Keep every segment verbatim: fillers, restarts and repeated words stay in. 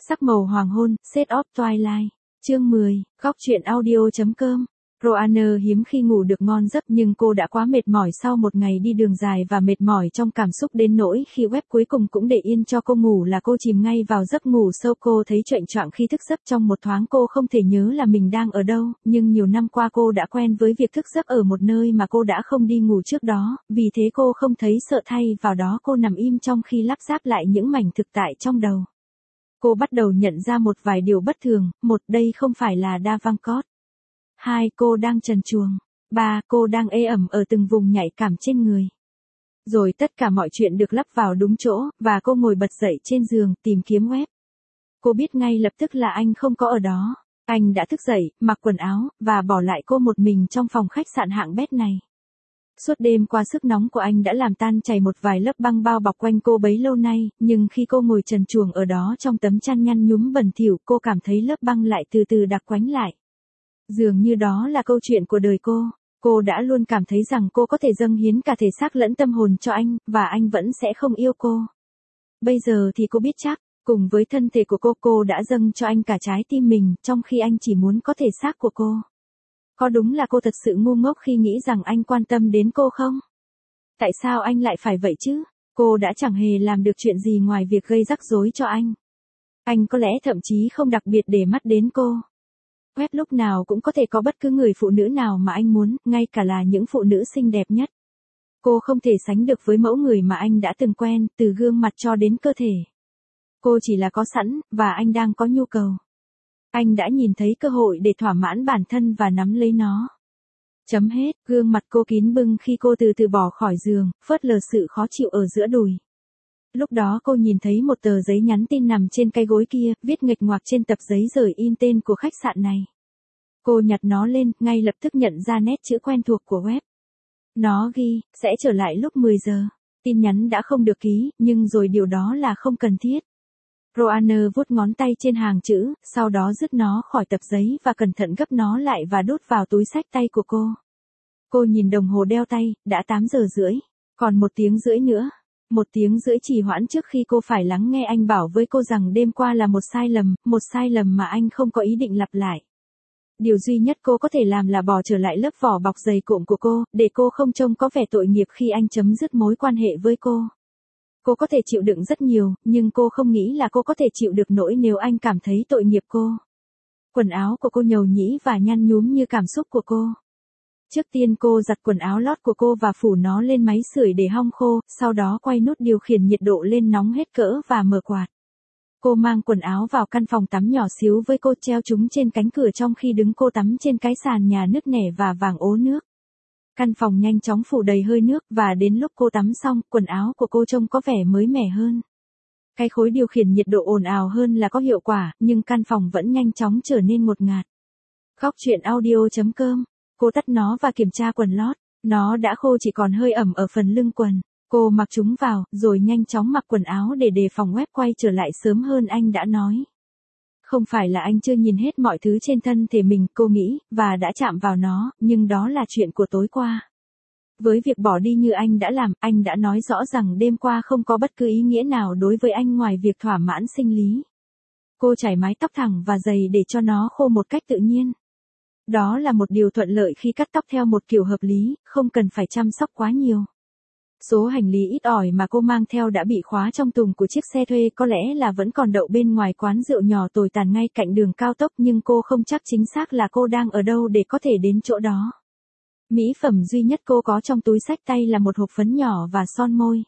Sắc màu hoàng hôn, Shade of Twilight. Chương mười, Góc truyện audio chấm com. Roanna hiếm khi ngủ được ngon giấc nhưng cô đã quá mệt mỏi sau một ngày đi đường dài và mệt mỏi trong cảm xúc đến nỗi khi web cuối cùng cũng để yên cho cô ngủ là cô chìm ngay vào giấc ngủ sâu. Cô thấy choạng choạng khi thức giấc, trong một thoáng cô không thể nhớ là mình đang ở đâu, nhưng nhiều năm qua cô đã quen với việc thức giấc ở một nơi mà cô đã không đi ngủ trước đó, vì thế cô không thấy sợ. Thay vào đó cô nằm im trong khi lắp ráp lại những mảnh thực tại trong đầu. Cô bắt đầu nhận ra một vài điều bất thường. Một, đây không phải là Davenport. Hai, cô đang trần truồng. Ba, cô đang ê ẩm ở từng vùng nhạy cảm trên người. Rồi tất cả mọi chuyện được lắp vào đúng chỗ, và cô ngồi bật dậy trên giường, tìm kiếm web. Cô biết ngay lập tức là anh không có ở đó. Anh đã thức dậy, mặc quần áo, và bỏ lại cô một mình trong phòng khách sạn hạng bét này. Suốt đêm qua sức nóng của anh đã làm tan chảy một vài lớp băng bao bọc quanh cô bấy lâu nay, nhưng khi cô ngồi trần truồng ở đó trong tấm chăn nhăn nhúm bẩn thỉu, cô cảm thấy lớp băng lại từ từ đặc quánh lại. Dường như đó là câu chuyện của đời cô. Cô đã luôn cảm thấy rằng cô có thể dâng hiến cả thể xác lẫn tâm hồn cho anh, và anh vẫn sẽ không yêu cô. Bây giờ thì cô biết chắc, cùng với thân thể của cô, cô đã dâng cho anh cả trái tim mình, trong khi anh chỉ muốn có thể xác của cô. Có đúng là cô thật sự ngu ngốc khi nghĩ rằng anh quan tâm đến cô không? Tại sao anh lại phải vậy chứ? Cô đã chẳng hề làm được chuyện gì ngoài việc gây rắc rối cho anh. Anh có lẽ thậm chí không đặc biệt để mắt đến cô. Web lúc nào cũng có thể có bất cứ người phụ nữ nào mà anh muốn, ngay cả là những phụ nữ xinh đẹp nhất. Cô không thể sánh được với mẫu người mà anh đã từng quen, từ gương mặt cho đến cơ thể. Cô chỉ là có sẵn, và anh đang có nhu cầu. Anh đã nhìn thấy cơ hội để thỏa mãn bản thân và nắm lấy nó. Chấm hết, gương mặt cô kín bưng khi cô từ từ bỏ khỏi giường, phớt lờ sự khó chịu ở giữa đùi. Lúc đó cô nhìn thấy một tờ giấy nhắn tin nằm trên cái gối kia, viết nghịch ngoạc trên tập giấy rời in tên của khách sạn này. Cô nhặt nó lên, ngay lập tức nhận ra nét chữ quen thuộc của web. Nó ghi, sẽ trở lại lúc mười giờ. Tin nhắn đã không được ký, nhưng rồi điều đó là không cần thiết. Roanna vuốt ngón tay trên hàng chữ, sau đó dứt nó khỏi tập giấy và cẩn thận gấp nó lại và đút vào túi xách tay của cô. Cô nhìn đồng hồ đeo tay, đã tám giờ rưỡi. Còn một tiếng rưỡi nữa. Một tiếng rưỡi trì hoãn trước khi cô phải lắng nghe anh bảo với cô rằng đêm qua là một sai lầm, một sai lầm mà anh không có ý định lặp lại. Điều duy nhất cô có thể làm là bỏ trở lại lớp vỏ bọc dày cộm của cô, để cô không trông có vẻ tội nghiệp khi anh chấm dứt mối quan hệ với cô. Cô có thể chịu đựng rất nhiều, nhưng cô không nghĩ là cô có thể chịu được nỗi nếu anh cảm thấy tội nghiệp cô. Quần áo của cô nhầu nhĩ và nhăn nhúm như cảm xúc của cô. Trước tiên cô giặt quần áo lót của cô và phủ nó lên máy sưởi để hong khô, sau đó quay nút điều khiển nhiệt độ lên nóng hết cỡ và mở quạt. Cô mang quần áo vào căn phòng tắm nhỏ xíu với cô, treo chúng trên cánh cửa trong khi đứng cô tắm trên cái sàn nhà nứt nẻ và vàng ố nước. Căn phòng nhanh chóng phủ đầy hơi nước, và đến lúc cô tắm xong, quần áo của cô trông có vẻ mới mẻ hơn. Cái khối điều khiển nhiệt độ ồn ào hơn là có hiệu quả, nhưng căn phòng vẫn nhanh chóng trở nên ngột ngạt. Góc truyện audio chấm com. Cô tắt nó và kiểm tra quần lót. Nó đã khô, chỉ còn hơi ẩm ở phần lưng quần. Cô mặc chúng vào, rồi nhanh chóng mặc quần áo để đề phòng web quay trở lại sớm hơn anh đã nói. Không phải là anh chưa nhìn hết mọi thứ trên thân thể mình, cô nghĩ, và đã chạm vào nó, nhưng đó là chuyện của tối qua. Với việc bỏ đi như anh đã làm, anh đã nói rõ rằng đêm qua không có bất cứ ý nghĩa nào đối với anh ngoài việc thỏa mãn sinh lý. Cô chải mái tóc thẳng và dày để cho nó khô một cách tự nhiên. Đó là một điều thuận lợi khi cắt tóc theo một kiểu hợp lý, không cần phải chăm sóc quá nhiều. Số hành lý ít ỏi mà cô mang theo đã bị khóa trong thùng của chiếc xe thuê, có lẽ là vẫn còn đậu bên ngoài quán rượu nhỏ tồi tàn ngay cạnh đường cao tốc, nhưng cô không chắc chính xác là cô đang ở đâu để có thể đến chỗ đó. Mỹ phẩm duy nhất cô có trong túi xách tay là một hộp phấn nhỏ và son môi.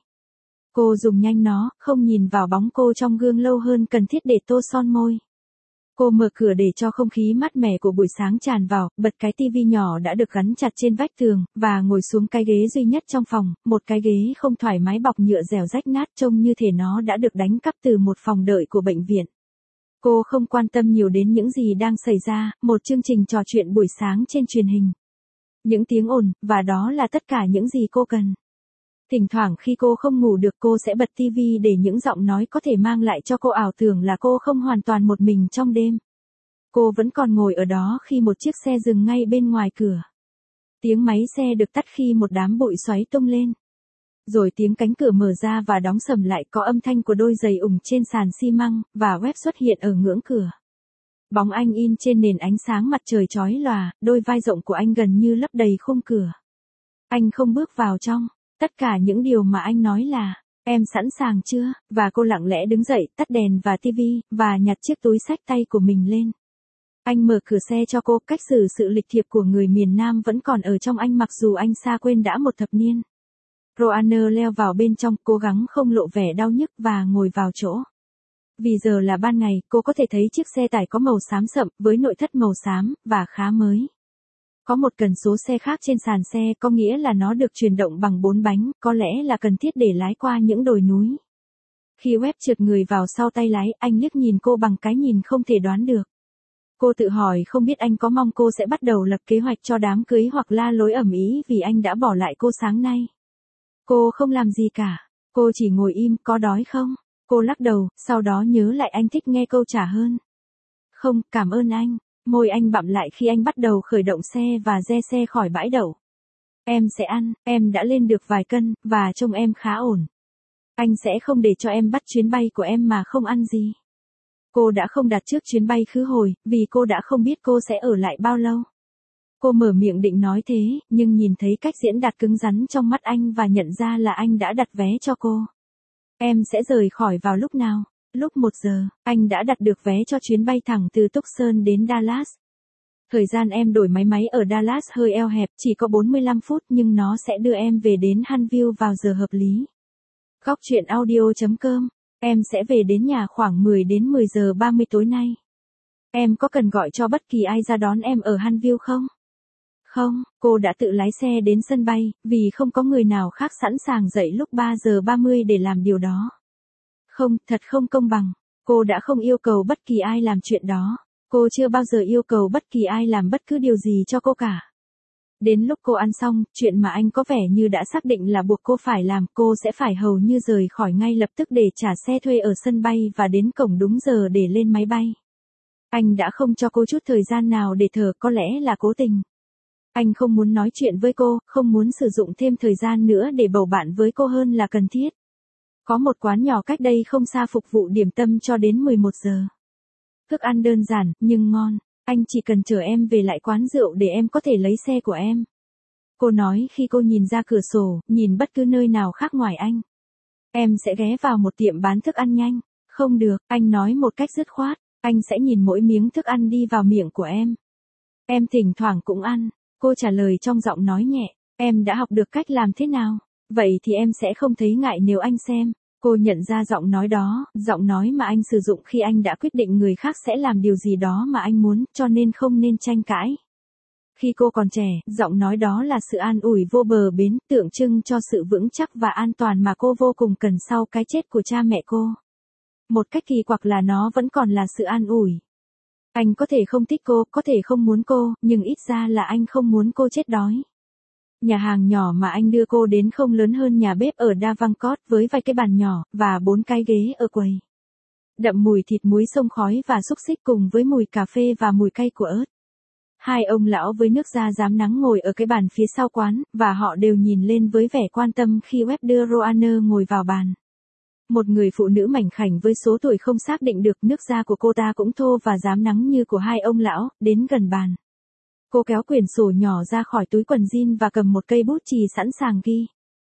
Cô dùng nhanh nó, không nhìn vào bóng cô trong gương lâu hơn cần thiết để tô son môi. Cô mở cửa để cho không khí mát mẻ của buổi sáng tràn vào, bật cái tivi nhỏ đã được gắn chặt trên vách tường, và ngồi xuống cái ghế duy nhất trong phòng, một cái ghế không thoải mái bọc nhựa dẻo rách nát, trông như thể nó đã được đánh cắp từ một phòng đợi của bệnh viện. Cô không quan tâm nhiều đến những gì đang xảy ra, một chương trình trò chuyện buổi sáng trên truyền hình. Những tiếng ồn, và đó là tất cả những gì cô cần. Thỉnh thoảng khi cô không ngủ được, cô sẽ bật tivi để những giọng nói có thể mang lại cho cô ảo tưởng là cô không hoàn toàn một mình trong đêm. Cô vẫn còn ngồi ở đó khi một chiếc xe dừng ngay bên ngoài cửa. Tiếng máy xe được tắt khi một đám bụi xoáy tung lên. Rồi tiếng cánh cửa mở ra và đóng sầm lại, có âm thanh của đôi giày ủng trên sàn xi măng, và Webb xuất hiện ở ngưỡng cửa. Bóng anh in trên nền ánh sáng mặt trời chói lòa, đôi vai rộng của anh gần như lấp đầy khung cửa. Anh không bước vào trong. Tất cả những điều mà anh nói là, em sẵn sàng chưa? Và cô lặng lẽ đứng dậy, tắt đèn và tivi, và nhặt chiếc túi xách tay của mình lên. Anh mở cửa xe cho cô, cách xử sự lịch thiệp của người miền Nam vẫn còn ở trong anh mặc dù anh xa quên đã một thập niên. Roanna leo vào bên trong, cố gắng không lộ vẻ đau nhức và ngồi vào chỗ. Vì giờ là ban ngày, cô có thể thấy chiếc xe tải có màu xám sậm, với nội thất màu xám, và khá mới. Có một cần số xe khác trên sàn xe, có nghĩa là nó được chuyển động bằng bốn bánh, có lẽ là cần thiết để lái qua những đồi núi. Khi Webb trượt người vào sau tay lái, anh liếc nhìn cô bằng cái nhìn không thể đoán được. Cô tự hỏi không biết anh có mong cô sẽ bắt đầu lập kế hoạch cho đám cưới hoặc la lối ầm ĩ vì anh đã bỏ lại cô sáng nay. Cô không làm gì cả. Cô chỉ ngồi im, có đói không? Cô lắc đầu, sau đó nhớ lại anh thích nghe câu trả hơn. Không, cảm ơn anh. Môi anh bặm lại khi anh bắt đầu khởi động xe và re xe khỏi bãi đậu. Em sẽ ăn, em đã lên được vài cân, và trông em khá ổn. Anh sẽ không để cho em bắt chuyến bay của em mà không ăn gì. Cô đã không đặt trước chuyến bay khứ hồi, vì cô đã không biết cô sẽ ở lại bao lâu. Cô mở miệng định nói thế, nhưng nhìn thấy cách diễn đạt cứng rắn trong mắt anh và nhận ra là anh đã đặt vé cho cô. Em sẽ rời khỏi vào lúc nào? Lúc một giờ, anh đã đặt được vé cho chuyến bay thẳng từ Tucson đến Dallas. Thời gian em đổi máy máy ở Dallas hơi eo hẹp, chỉ có bốn mươi lăm phút nhưng nó sẽ đưa em về đến Huntsville vào giờ hợp lý. Góc truyện audio chấm com. Em sẽ về đến nhà khoảng mười đến mười giờ ba mươi tối nay. Em có cần gọi cho bất kỳ ai ra đón em ở Huntsville không? Không, cô đã tự lái xe đến sân bay, vì không có người nào khác sẵn sàng dậy lúc ba giờ ba mươi để làm điều đó. Không, thật không công bằng. Cô đã không yêu cầu bất kỳ ai làm chuyện đó. Cô chưa bao giờ yêu cầu bất kỳ ai làm bất cứ điều gì cho cô cả. Đến lúc cô ăn xong, chuyện mà anh có vẻ như đã xác định là buộc cô phải làm, cô sẽ phải hầu như rời khỏi ngay lập tức để trả xe thuê ở sân bay và đến cổng đúng giờ để lên máy bay. Anh đã không cho cô chút thời gian nào để thở, có lẽ là cố tình. Anh không muốn nói chuyện với cô, không muốn sử dụng thêm thời gian nữa để bầu bạn với cô hơn là cần thiết. Có một quán nhỏ cách đây không xa phục vụ điểm tâm cho đến mười một giờ. Thức ăn đơn giản, nhưng ngon. Anh chỉ cần chở em về lại quán rượu để em có thể lấy xe của em. Cô nói khi cô nhìn ra cửa sổ, nhìn bất cứ nơi nào khác ngoài anh. Em sẽ ghé vào một tiệm bán thức ăn nhanh. Không được, anh nói một cách dứt khoát. Anh sẽ nhìn mỗi miếng thức ăn đi vào miệng của em. Em thỉnh thoảng cũng ăn. Cô trả lời trong giọng nói nhẹ. Em đã học được cách làm thế nào? Vậy thì em sẽ không thấy ngại nếu anh xem. Cô nhận ra giọng nói đó, giọng nói mà anh sử dụng khi anh đã quyết định người khác sẽ làm điều gì đó mà anh muốn, cho nên không nên tranh cãi. Khi cô còn trẻ, giọng nói đó là sự an ủi vô bờ bến, tượng trưng cho sự vững chắc và an toàn mà cô vô cùng cần sau cái chết của cha mẹ cô. Một cách kỳ quặc là nó vẫn còn là sự an ủi. Anh có thể không thích cô, có thể không muốn cô, nhưng ít ra là anh không muốn cô chết đói. Nhà hàng nhỏ mà anh đưa cô đến không lớn hơn nhà bếp ở Davenport với vài cái bàn nhỏ, và bốn cái ghế ở quầy. Đậm mùi thịt muối xông khói và xúc xích cùng với mùi cà phê và mùi cay của ớt. Hai ông lão với nước da rám nắng ngồi ở cái bàn phía sau quán, và họ đều nhìn lên với vẻ quan tâm khi Webb đưa Roanna ngồi vào bàn. Một người phụ nữ mảnh khảnh với số tuổi không xác định được, nước da của cô ta cũng thô và rám nắng như của hai ông lão, đến gần bàn. Cô kéo quyển sổ nhỏ ra khỏi túi quần jean và cầm một cây bút chì sẵn sàng ghi.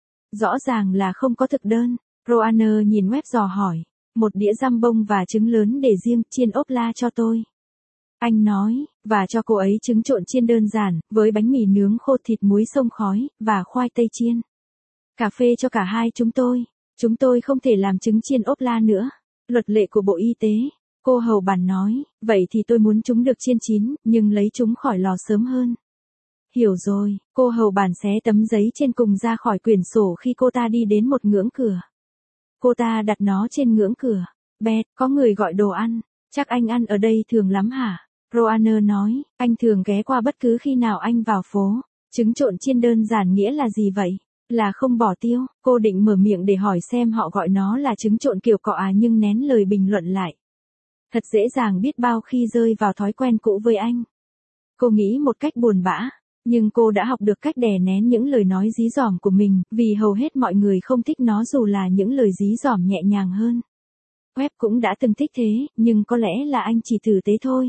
Rõ ràng là không có thực đơn. Roanna nhìn Webb dò hỏi. Một đĩa giam bông và trứng lớn để riêng, chiên ốp la cho tôi. Anh nói, và cho cô ấy trứng trộn chiên đơn giản, với bánh mì nướng khô thịt muối xông khói, và khoai tây chiên. Cà phê cho cả hai chúng tôi. Chúng tôi không thể làm trứng chiên ốp la nữa. Luật lệ của Bộ Y tế. Cô hầu bàn nói, vậy thì tôi muốn chúng được chiên chín, nhưng lấy chúng khỏi lò sớm hơn. Hiểu rồi, cô hầu bàn xé tấm giấy trên cùng ra khỏi quyển sổ khi cô ta đi đến một ngưỡng cửa. Cô ta đặt nó trên ngưỡng cửa. Beth, có người gọi đồ ăn. Chắc anh ăn ở đây thường lắm hả? Roanna nói, anh thường ghé qua bất cứ khi nào anh vào phố. Trứng trộn chiên đơn giản nghĩa là gì vậy? Là không bỏ tiêu. Cô định mở miệng để hỏi xem họ gọi nó là trứng trộn kiểu cọ à, nhưng nén lời bình luận lại. Thật dễ dàng biết bao khi rơi vào thói quen cũ với anh. Cô nghĩ một cách buồn bã. Nhưng cô đã học được cách đè nén những lời nói dí dỏm của mình, vì hầu hết mọi người không thích nó dù là những lời dí dỏm nhẹ nhàng hơn. Webb cũng đã từng thích thế, nhưng có lẽ là anh chỉ tử tế thôi.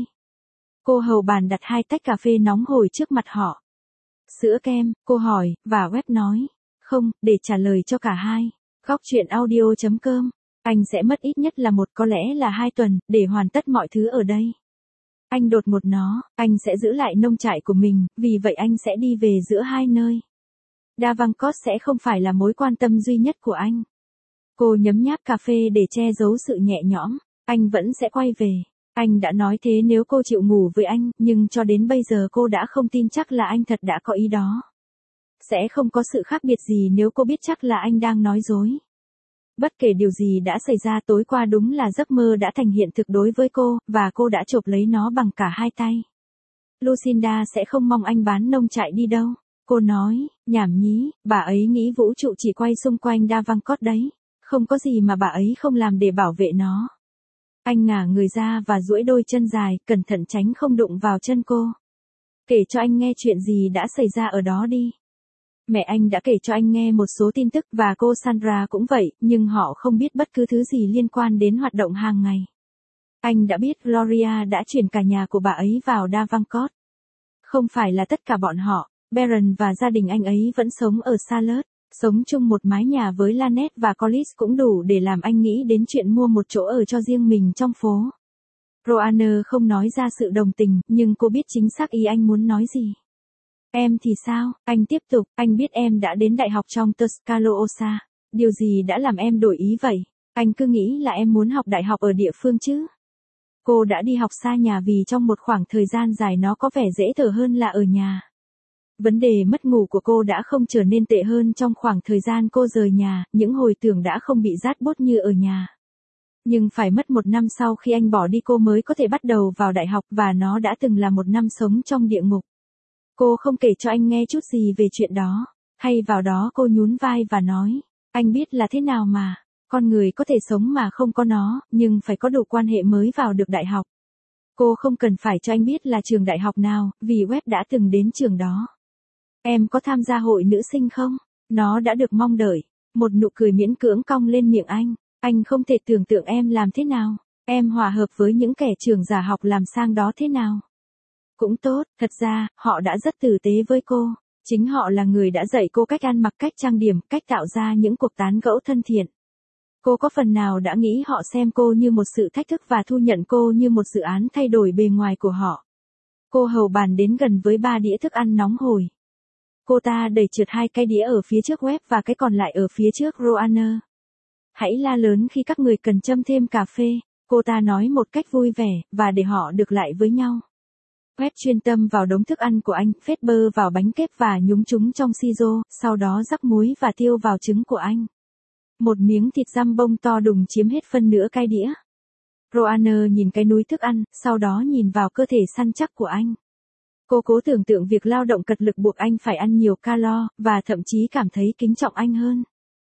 Cô hầu bàn đặt hai tách cà phê nóng hổi trước mặt họ. Sữa kem, cô hỏi, và Webb nói. Không, để trả lời cho cả hai. Góc chuyện audio chấm com. Anh sẽ mất ít nhất là một có lẽ là hai tuần, để hoàn tất mọi thứ ở đây. Anh đột ngột nó, anh sẽ giữ lại nông trại của mình, vì vậy anh sẽ đi về giữa hai nơi. Davanport sẽ không phải là mối quan tâm duy nhất của anh. Cô nhấm nháp cà phê để che giấu sự nhẹ nhõm. Anh vẫn sẽ quay về. Anh đã nói thế nếu cô chịu ngủ với anh, nhưng cho đến bây giờ cô đã không tin chắc là anh thật đã có ý đó. Sẽ không có sự khác biệt gì nếu cô biết chắc là anh đang nói dối. Bất kể điều gì đã xảy ra tối qua đúng là giấc mơ đã thành hiện thực đối với cô, và cô đã chộp lấy nó bằng cả hai tay. Lucinda sẽ không mong anh bán nông trại đi đâu. Cô nói, nhảm nhí, bà ấy nghĩ vũ trụ chỉ quay xung quanh Davanport đấy. Không có gì mà bà ấy không làm để bảo vệ nó. Anh ngả người ra và duỗi đôi chân dài, cẩn thận tránh không đụng vào chân cô. Kể cho anh nghe chuyện gì đã xảy ra ở đó đi. Mẹ anh đã kể cho anh nghe một số tin tức và cô Sandra cũng vậy, nhưng họ không biết bất cứ thứ gì liên quan đến hoạt động hàng ngày. Anh đã biết Gloria đã chuyển cả nhà của bà ấy vào Davanport. Không phải là tất cả bọn họ, Baron và gia đình anh ấy vẫn sống ở Charlotte, sống chung một mái nhà với Lynette và Collis cũng đủ để làm anh nghĩ đến chuyện mua một chỗ ở cho riêng mình trong phố. Roanne không nói ra sự đồng tình, nhưng cô biết chính xác ý anh muốn nói gì. Em thì sao? Anh tiếp tục, anh biết em đã đến đại học trong Tuscaloosa. Điều gì đã làm em đổi ý vậy? Anh cứ nghĩ là em muốn học đại học ở địa phương chứ? Cô đã đi học xa nhà vì trong một khoảng thời gian dài nó có vẻ dễ thở hơn là ở nhà. Vấn đề mất ngủ của cô đã không trở nên tệ hơn trong khoảng thời gian cô rời nhà, những hồi tưởng đã không bị rát bút như ở nhà. Nhưng phải mất một năm sau khi anh bỏ đi cô mới có thể bắt đầu vào đại học và nó đã từng là một năm sống trong địa ngục. Cô không kể cho anh nghe chút gì về chuyện đó. Hay vào đó cô nhún vai và nói, anh biết là thế nào mà, con người có thể sống mà không có nó, nhưng phải có đủ quan hệ mới vào được đại học. Cô không cần phải cho anh biết là trường đại học nào, vì Webb đã từng đến trường đó. Em có tham gia hội nữ sinh không? Nó đã được mong đợi. Một nụ cười miễn cưỡng cong lên miệng anh. Anh không thể tưởng tượng em làm thế nào. Em hòa hợp với những kẻ trường giả học làm sang đó thế nào. Cũng tốt, thật ra, họ đã rất tử tế với cô. Chính họ là người đã dạy cô cách ăn mặc, cách trang điểm, cách tạo ra những cuộc tán gẫu thân thiện. Cô có phần nào đã nghĩ họ xem cô như một sự thách thức và thu nhận cô như một dự án thay đổi bề ngoài của họ. Cô hầu bàn đến gần với ba đĩa thức ăn nóng hổi. Cô ta đẩy trượt hai cái đĩa ở phía trước Webb và cái còn lại ở phía trước Roanne. Hãy la lớn khi các người cần châm thêm cà phê, cô ta nói một cách vui vẻ, và để họ được lại với nhau. Webb chuyên tâm vào đống thức ăn của anh, phết bơ vào bánh kếp và nhúng chúng trong siro, sau đó rắc muối và tiêu vào trứng của anh. Một miếng thịt giam bông to đùng chiếm hết phân nửa cái đĩa. Roanne nhìn cái núi thức ăn, sau đó nhìn vào cơ thể săn chắc của anh. Cô cố tưởng tượng việc lao động cật lực buộc anh phải ăn nhiều calo, và thậm chí cảm thấy kính trọng anh hơn.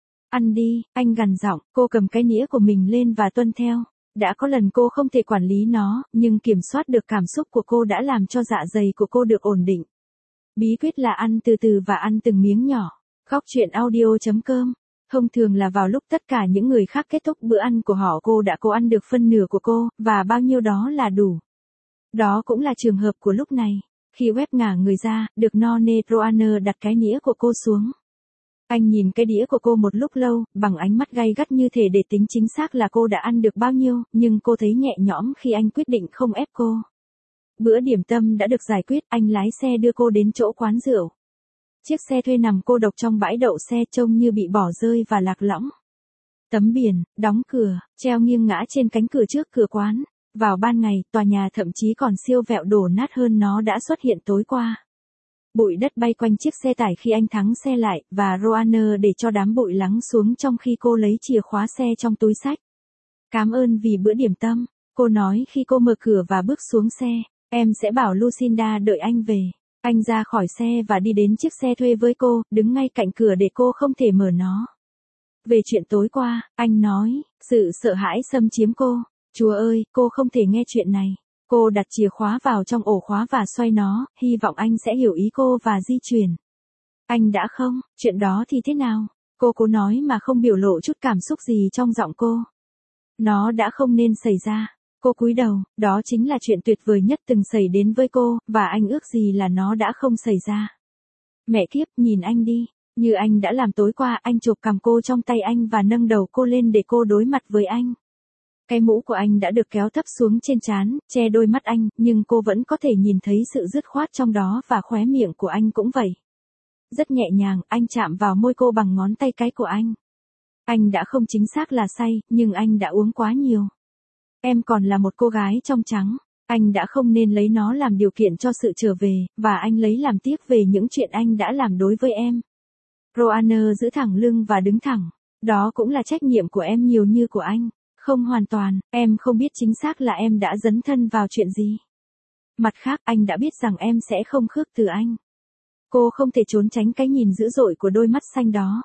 Ăn đi, anh gằn giọng, cô cầm cái nĩa của mình lên và tuân theo. Đã có lần cô không thể quản lý nó, nhưng kiểm soát được cảm xúc của cô đã làm cho dạ dày của cô được ổn định. Bí quyết là ăn từ từ và ăn từng miếng nhỏ. Góc chuyện audio chấm com. Thông thường là vào lúc tất cả những người khác kết thúc bữa ăn của họ cô đã cố ăn được phân nửa của cô, và bao nhiêu đó là đủ. Đó cũng là trường hợp của lúc này. Khi Webb ngả người ra, được no nê, Roanne đặt cái nĩa của cô xuống. Anh nhìn cái đĩa của cô một lúc lâu, bằng ánh mắt gay gắt như thể để tính chính xác là cô đã ăn được bao nhiêu, nhưng cô thấy nhẹ nhõm khi anh quyết định không ép cô. Bữa điểm tâm đã được giải quyết, anh lái xe đưa cô đến chỗ quán rượu. Chiếc xe thuê nằm cô độc trong bãi đậu xe trông như bị bỏ rơi và lạc lõng. Tấm biển, đóng cửa, treo nghiêng ngã trên cánh cửa trước cửa quán. Vào ban ngày, tòa nhà thậm chí còn siêu vẹo đổ nát hơn nó đã xuất hiện tối qua. Bụi đất bay quanh chiếc xe tải khi anh thắng xe lại, và Roanne để cho đám bụi lắng xuống trong khi cô lấy chìa khóa xe trong túi xách. Cảm ơn vì bữa điểm tâm, cô nói khi cô mở cửa và bước xuống xe. Em sẽ bảo Lucinda đợi anh về. Anh ra khỏi xe và đi đến chiếc xe thuê với cô, đứng ngay cạnh cửa để cô không thể mở nó. Về chuyện tối qua, anh nói, sự sợ hãi xâm chiếm cô. Chúa ơi, cô không thể nghe chuyện này. Cô đặt chìa khóa vào trong ổ khóa và xoay nó, hy vọng anh sẽ hiểu ý cô và di chuyển. Anh đã không, chuyện đó thì thế nào? Cô cố nói mà không biểu lộ chút cảm xúc gì trong giọng cô. Nó đã không nên xảy ra. Cô cúi đầu, đó chính là chuyện tuyệt vời nhất từng xảy đến với cô, và anh ước gì là nó đã không xảy ra. Mẹ kiếp, nhìn anh đi, như anh đã làm tối qua, anh chộp cằm cô trong tay anh và nâng đầu cô lên để cô đối mặt với anh. Cái mũ của anh đã được kéo thấp xuống trên trán, che đôi mắt anh, nhưng cô vẫn có thể nhìn thấy sự dứt khoát trong đó và khóe miệng của anh cũng vậy. Rất nhẹ nhàng, anh chạm vào môi cô bằng ngón tay cái của anh. Anh đã không chính xác là say, nhưng anh đã uống quá nhiều. Em còn là một cô gái trong trắng. Anh đã không nên lấy nó làm điều kiện cho sự trở về, và anh lấy làm tiếc về những chuyện anh đã làm đối với em. Roanna giữ thẳng lưng và đứng thẳng. Đó cũng là trách nhiệm của em nhiều như của anh. Không hoàn toàn, em không biết chính xác là em đã dấn thân vào chuyện gì. Mặt khác, anh đã biết rằng em sẽ không khước từ anh. Cô không thể trốn tránh cái nhìn dữ dội của đôi mắt xanh đó.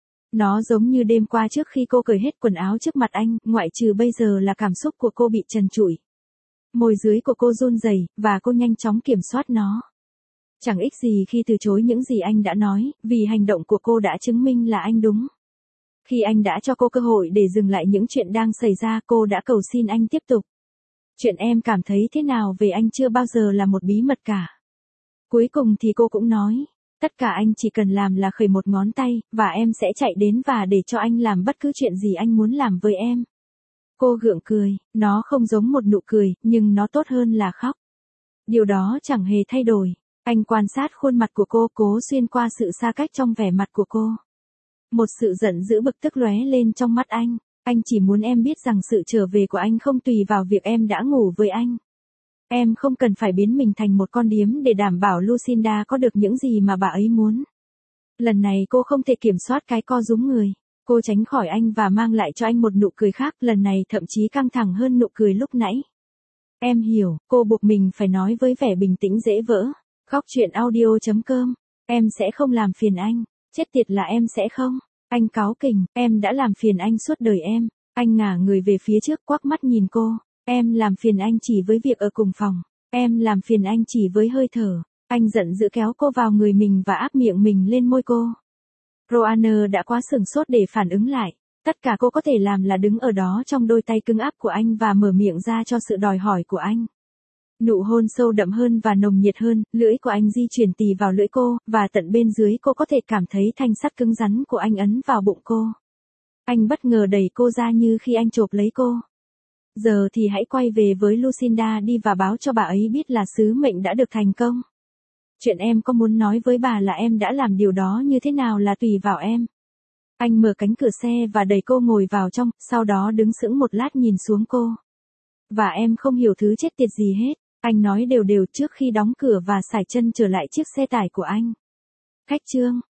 Nó giống như đêm qua trước khi cô cởi hết quần áo trước mặt anh, ngoại trừ bây giờ là cảm xúc của cô bị trần trụi. Môi dưới của cô run rẩy, và cô nhanh chóng kiểm soát nó. Chẳng ích gì khi từ chối những gì anh đã nói, vì hành động của cô đã chứng minh là anh đúng. Khi anh đã cho cô cơ hội để dừng lại những chuyện đang xảy ra, cô đã cầu xin anh tiếp tục. Chuyện em cảm thấy thế nào về anh chưa bao giờ là một bí mật cả. Cuối cùng thì cô cũng nói, tất cả anh chỉ cần làm là khởi một ngón tay, và em sẽ chạy đến và để cho anh làm bất cứ chuyện gì anh muốn làm với em. Cô gượng cười, nó không giống một nụ cười, nhưng nó tốt hơn là khóc. Điều đó chẳng hề thay đổi. Anh quan sát khuôn mặt của cô, cố xuyên qua sự xa cách trong vẻ mặt của cô. Một sự giận dữ bực tức lóe lên trong mắt anh. Anh chỉ muốn em biết rằng sự trở về của anh không tùy vào việc em đã ngủ với anh. Em không cần phải biến mình thành một con điếm để đảm bảo Lucinda có được những gì mà bà ấy muốn. Lần này cô không thể kiểm soát cái co rúm người. Cô tránh khỏi anh và mang lại cho anh một nụ cười khác, lần này thậm chí căng thẳng hơn nụ cười lúc nãy. Em hiểu, cô buộc mình phải nói với vẻ bình tĩnh dễ vỡ. Góc truyện audio chấm com. Em sẽ không làm phiền anh. Chết tiệt là em sẽ không. Anh cáu kỉnh, em đã làm phiền anh suốt đời em. Anh ngả người về phía trước, quắc mắt nhìn cô. Em làm phiền anh chỉ với việc ở cùng phòng. Em làm phiền anh chỉ với hơi thở. Anh giận dữ kéo cô vào người mình và áp miệng mình lên môi cô. Roanna đã quá sửng sốt để phản ứng lại. Tất cả cô có thể làm là đứng ở đó trong đôi tay cứng áp của anh và mở miệng ra cho sự đòi hỏi của anh. Nụ hôn sâu đậm hơn và nồng nhiệt hơn, lưỡi của anh di chuyển tì vào lưỡi cô, và tận bên dưới cô có thể cảm thấy thanh sắt cứng rắn của anh ấn vào bụng cô. Anh bất ngờ đẩy cô ra như khi anh chộp lấy cô. Giờ thì hãy quay về với Lucinda đi và báo cho bà ấy biết là sứ mệnh đã được thành công. Chuyện em có muốn nói với bà là em đã làm điều đó như thế nào là tùy vào em. Anh mở cánh cửa xe và đẩy cô ngồi vào trong, sau đó đứng sững một lát nhìn xuống cô. Và em không hiểu thứ chết tiệt gì hết, anh nói đều đều trước khi đóng cửa và sải chân trở lại chiếc xe tải của anh. Khách trương,